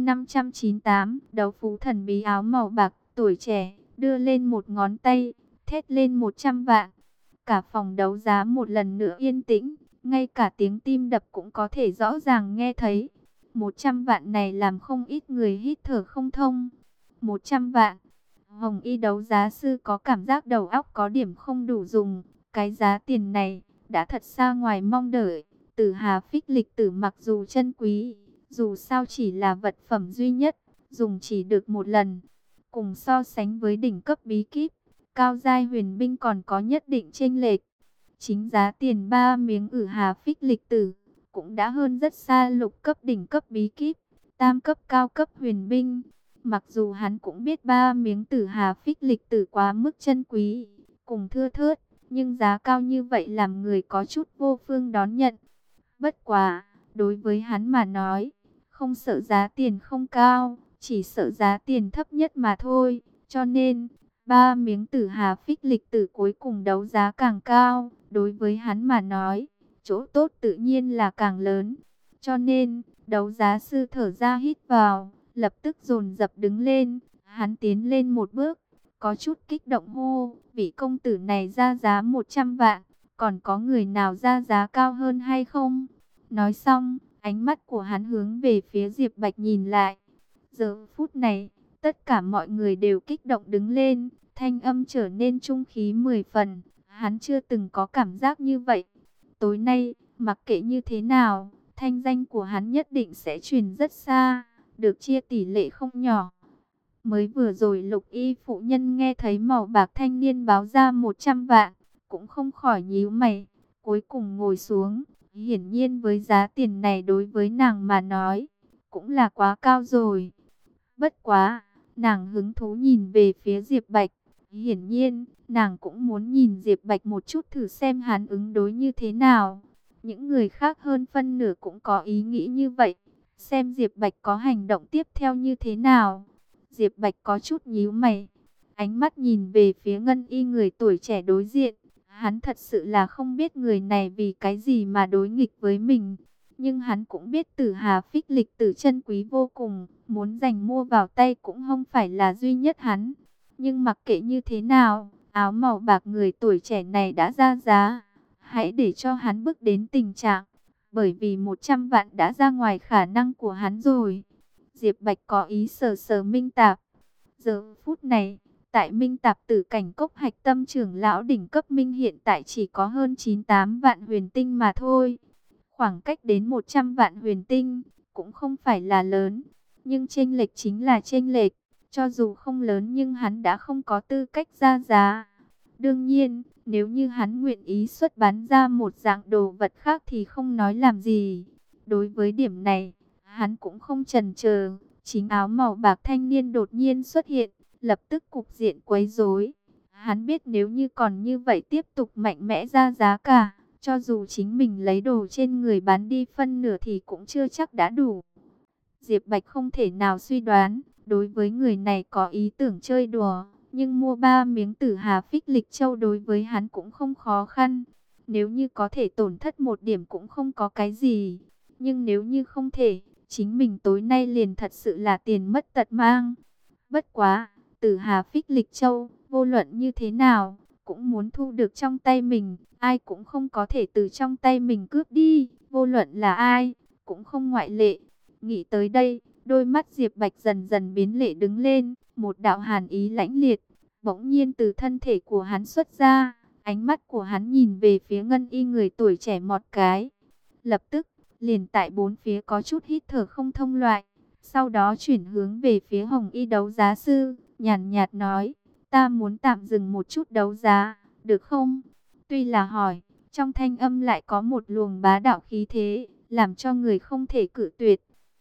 [SPEAKER 1] 598, đấu phú thần bí áo màu bạc, tuổi trẻ, đưa lên một ngón tay, thét lên 100 vạn. Cả phòng đấu giá một lần nữa yên tĩnh, ngay cả tiếng tim đập cũng có thể rõ ràng nghe thấy. 100 vạn này làm không ít người hít thở không thông. 100 vạn. Hồng Y đấu giá sư có cảm giác đầu óc có điểm không đủ dùng. Cái giá tiền này đã thật xa ngoài mong đợi. Tử Hà Phích Lịch Tử mặc dù chân quý, dù sao chỉ là vật phẩm duy nhất, dùng chỉ được một lần. Cùng so sánh với đỉnh cấp bí kíp, cao giai huyền binh còn có nhất định chênh lệch. Chính giá tiền 3 miếng Tử Hà Phích Lịch Tử cũng đã hơn rất xa lục cấp đỉnh cấp bí kíp, tam cấp cao cấp huyền binh. Mặc dù hắn cũng biết 3 miếng Tử Hà Phích Lịch Tử quá mức chân quý, cùng thưa thớt, nhưng giá cao như vậy làm người có chút vô phương đón nhận. Bất quá, đối với hắn mà nói, không sợ giá tiền không cao, chỉ sợ giá tiền thấp nhất mà thôi. Cho nên, 3 miếng Tử Hà Phích Lịch Tử cuối cùng đấu giá càng cao, đối với hắn mà nói, chỗ tốt tự nhiên là càng lớn. Cho nên, đấu giá sư thở ra hít vào, lập tức dồn dập đứng lên, hắn tiến lên một bước, có chút kích động hô, vị công tử này ra giá 100 vạn, còn có người nào ra giá cao hơn hay không? Nói xong, ánh mắt của hắn hướng về phía Diệp Bạch nhìn lại. Giờ phút này, tất cả mọi người đều kích động đứng lên, thanh âm trở nên trung khí 10 phần, hắn chưa từng có cảm giác như vậy. Tối nay, mặc kệ như thế nào, thanh danh của hắn nhất định sẽ truyền rất xa, được chia tỷ lệ không nhỏ. Mới vừa rồi Lục Y phụ nhân nghe thấy màu bạc thanh niên báo ra 100 vạn, cũng không khỏi nhíu mày, cuối cùng ngồi xuống. Hiển nhiên với giá tiền này đối với nàng mà nói, cũng là quá cao rồi. Bất quá, nàng hứng thú nhìn về phía Diệp Bạch. Hiển nhiên, nàng cũng muốn nhìn Diệp Bạch một chút thử xem hắn ứng đối như thế nào. Những người khác hơn phân nửa cũng có ý nghĩ như vậy. Xem Diệp Bạch có hành động tiếp theo như thế nào. Diệp Bạch có chút nhíu mày. Ánh mắt nhìn về phía Ngân Y người tuổi trẻ đối diện. Hắn thật sự là không biết người này vì cái gì mà đối nghịch với mình. Nhưng hắn cũng biết Tử Hà Phích Lịch Tử chân quý vô cùng. Muốn giành mua vào tay cũng không phải là duy nhất hắn. Nhưng mặc kệ như thế nào, áo màu bạc người tuổi trẻ này đã ra giá. Hãy để cho hắn bước đến tình trạng. Bởi vì 100 vạn đã ra ngoài khả năng của hắn rồi. Diệp Bạch có ý sờ sờ Minh Tạp. Giờ phút này, tại Minh Tạp Tử Cảnh Cốc hạch tâm trưởng lão đỉnh cấp Minh hiện tại chỉ có hơn 98 vạn huyền tinh mà thôi. Khoảng cách đến 100 vạn huyền tinh cũng không phải là lớn, nhưng chênh lệch chính là chênh lệch, cho dù không lớn nhưng hắn đã không có tư cách ra giá. Đương nhiên, nếu như hắn nguyện ý xuất bán ra một dạng đồ vật khác thì không nói làm gì. Đối với điểm này, hắn cũng không chần chờ. Chính áo màu bạc thanh niên đột nhiên xuất hiện, lập tức cục diện quấy rối. Hắn biết nếu như còn như vậy tiếp tục mạnh mẽ ra giá cả, cho dù chính mình lấy đồ trên người bán đi phân nửa thì cũng chưa chắc đã đủ. Diệp Bạch không thể nào suy đoán, đối với người này có ý tưởng chơi đùa, nhưng mua 3 miếng Tử Hà Phích Lịch Châu đối với hắn cũng không khó khăn. Nếu như có thể tổn thất một điểm cũng không có cái gì, nhưng nếu như không thể, chính mình tối nay liền thật sự là tiền mất tật mang. Bất quá, Tử Hà Phích Lịch Châu, vô luận như thế nào, cũng muốn thu được trong tay mình, ai cũng không có thể từ trong tay mình cướp đi, vô luận là ai, cũng không ngoại lệ. Nghĩ tới đây, đôi mắt Diệp Bạch dần dần biến lệ đứng lên, một đạo hàn ý lãnh liệt, bỗng nhiên từ thân thể của hắn xuất ra, ánh mắt của hắn nhìn về phía Ngân Y người tuổi trẻ một cái. Lập tức, liền tại bốn phía có chút hít thở không thông loại. Sau đó chuyển hướng về phía Hồng Y đấu giá sư, nhàn nhạt nói, ta muốn tạm dừng một chút đấu giá, được không? Tuy là hỏi, trong thanh âm lại có một luồng bá đạo khí thế, làm cho người không thể cự tuyệt.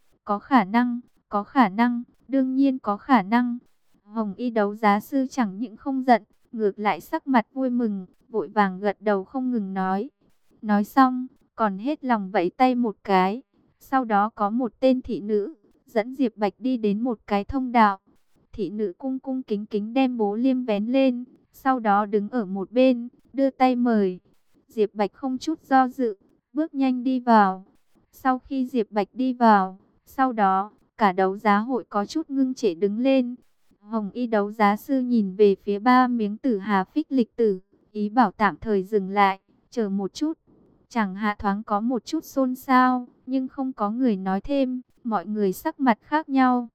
[SPEAKER 1] Có khả năng, đương nhiên có khả năng. Hồng Y đấu giá sư chẳng những không giận, ngược lại sắc mặt vui mừng, vội vàng gật đầu không ngừng nói. Nói xong, còn hết lòng vẫy tay một cái. Sau đó có một tên thị nữ dẫn Diệp Bạch đi đến một cái thông đạo. Thị nữ cung cung kính kính đem bố liêm vén lên, sau đó đứng ở một bên, đưa tay mời. Diệp Bạch không chút do dự, bước nhanh đi vào. Sau khi Diệp Bạch đi vào, sau đó, cả đấu giá hội có chút ngưng trệ đứng lên. Hồng y đấu giá sư nhìn về phía ba miếng tử hà phích lịch tử, ý bảo tạm thời dừng lại, chờ một chút. Chẳng hạ thoáng có một chút xôn xao, nhưng không có người nói thêm, mọi người sắc mặt khác nhau.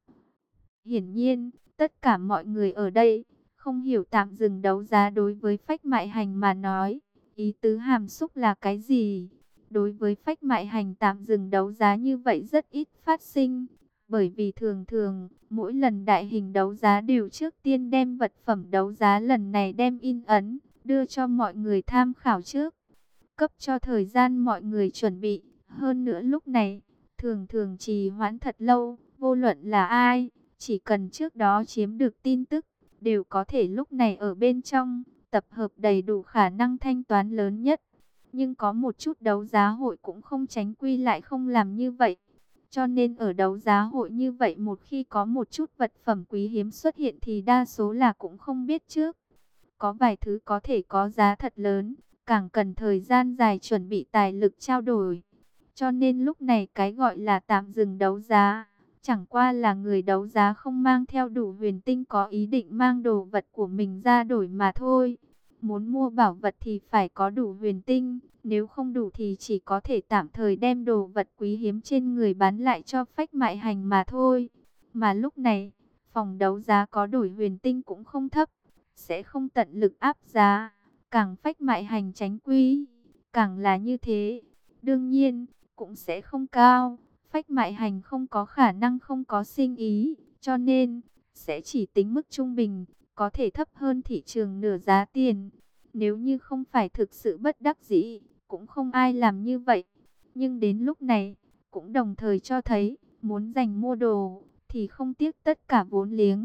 [SPEAKER 1] Hiển nhiên, tất cả mọi người ở đây không hiểu tạm dừng đấu giá đối với Phách Mại Hành mà nói, ý tứ hàm xúc là cái gì? Đối với Phách Mại Hành tạm dừng đấu giá như vậy rất ít phát sinh, bởi vì thường thường mỗi lần đại hình đấu giá đều trước tiên đem vật phẩm đấu giá lần này đem in ấn, đưa cho mọi người tham khảo trước, cấp cho thời gian mọi người chuẩn bị. Hơn nữa lúc này, thường thường trì hoãn thật lâu, vô luận là ai, chỉ cần trước đó chiếm được tin tức, đều có thể lúc này ở bên trong, tập hợp đầy đủ khả năng thanh toán lớn nhất. Nhưng có một chút đấu giá hội cũng không tránh quy lại không làm như vậy. Cho nên ở đấu giá hội như vậy một khi có một chút vật phẩm quý hiếm xuất hiện thì đa số là cũng không biết trước. Có vài thứ có thể có giá thật lớn, càng cần thời gian dài chuẩn bị tài lực trao đổi. Cho nên lúc này cái gọi là tạm dừng đấu giá, chẳng qua là người đấu giá không mang theo đủ huyền tinh có ý định mang đồ vật của mình ra đổi mà thôi. Muốn mua bảo vật thì phải có đủ huyền tinh, nếu không đủ thì chỉ có thể tạm thời đem đồ vật quý hiếm trên người bán lại cho Phách Mại Hành mà thôi. Mà lúc này, phòng đấu giá có đổi huyền tinh cũng không thấp, sẽ không tận lực áp giá, càng Phách Mại Hành tránh quy, càng là như thế. Đương nhiên, cũng sẽ không cao. Phách Mại Hành không có khả năng không có sinh ý, cho nên sẽ chỉ tính mức trung bình, có thể thấp hơn thị trường nửa giá tiền. Nếu như không phải thực sự bất đắc dĩ, cũng không ai làm như vậy. Nhưng đến lúc này, cũng đồng thời cho thấy, muốn giành mua đồ, thì không tiếc tất cả vốn liếng.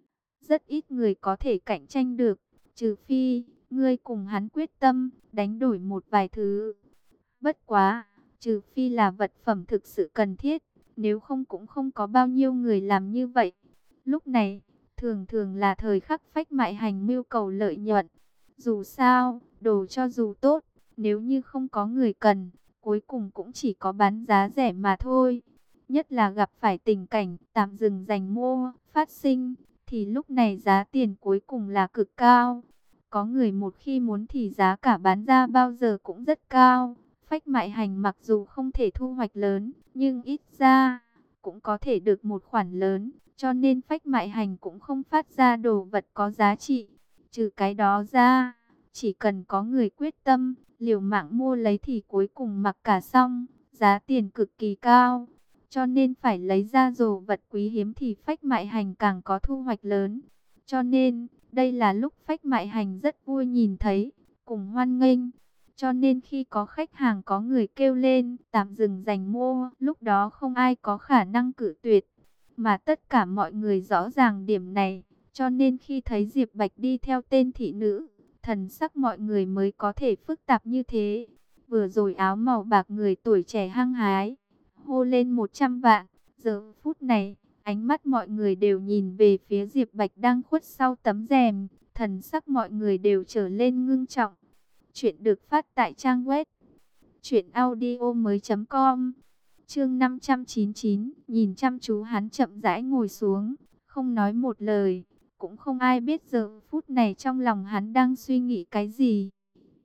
[SPEAKER 1] Rất ít người có thể cạnh tranh được, trừ phi, ngươi cùng hắn quyết tâm, đánh đổi một vài thứ. Bất quá, trừ phi là vật phẩm thực sự cần thiết, nếu không cũng không có bao nhiêu người làm như vậy. Lúc này, thường thường là thời khắc Phách Mại Hành mưu cầu lợi nhuận. Dù sao, đồ cho dù tốt, nếu như không có người cần, cuối cùng cũng chỉ có bán giá rẻ mà thôi. Nhất là gặp phải tình cảnh tạm dừng giành mua, phát sinh, thì lúc này giá tiền cuối cùng là cực cao. Có người một khi muốn thì giá cả bán ra bao giờ cũng rất cao. Phách Mại Hành mặc dù không thể thu hoạch lớn, nhưng ít ra cũng có thể được một khoản lớn, cho nên Phách Mại Hành cũng không phát ra đồ vật có giá trị. Trừ cái đó ra, chỉ cần có người quyết tâm, liều mạng mua lấy thì cuối cùng mặc cả xong, giá tiền cực kỳ cao. Cho nên phải lấy ra đồ vật quý hiếm thì Phách Mại Hành càng có thu hoạch lớn. Cho nên, đây là lúc Phách Mại Hành rất vui nhìn thấy, cùng hoan nghênh. Cho nên khi có khách hàng có người kêu lên tạm dừng giành mua, lúc đó không ai có khả năng cự tuyệt. Mà tất cả mọi người rõ ràng điểm này, cho nên khi thấy Diệp Bạch đi theo tên thị nữ, thần sắc mọi người mới có thể phức tạp như thế. Vừa rồi áo màu bạc người tuổi trẻ hăng hái, hô lên 100 vạn, giờ phút này, ánh mắt mọi người đều nhìn về phía Diệp Bạch đang khuất sau tấm rèm, thần sắc mọi người đều trở lên ngưng trọng. Chuyện được phát tại trang web truyệnaudiomoi.com. Chương 599, nhìn chăm chú hắn chậm rãi ngồi xuống, không nói một lời, cũng không ai biết giờ phút này trong lòng hắn đang suy nghĩ cái gì.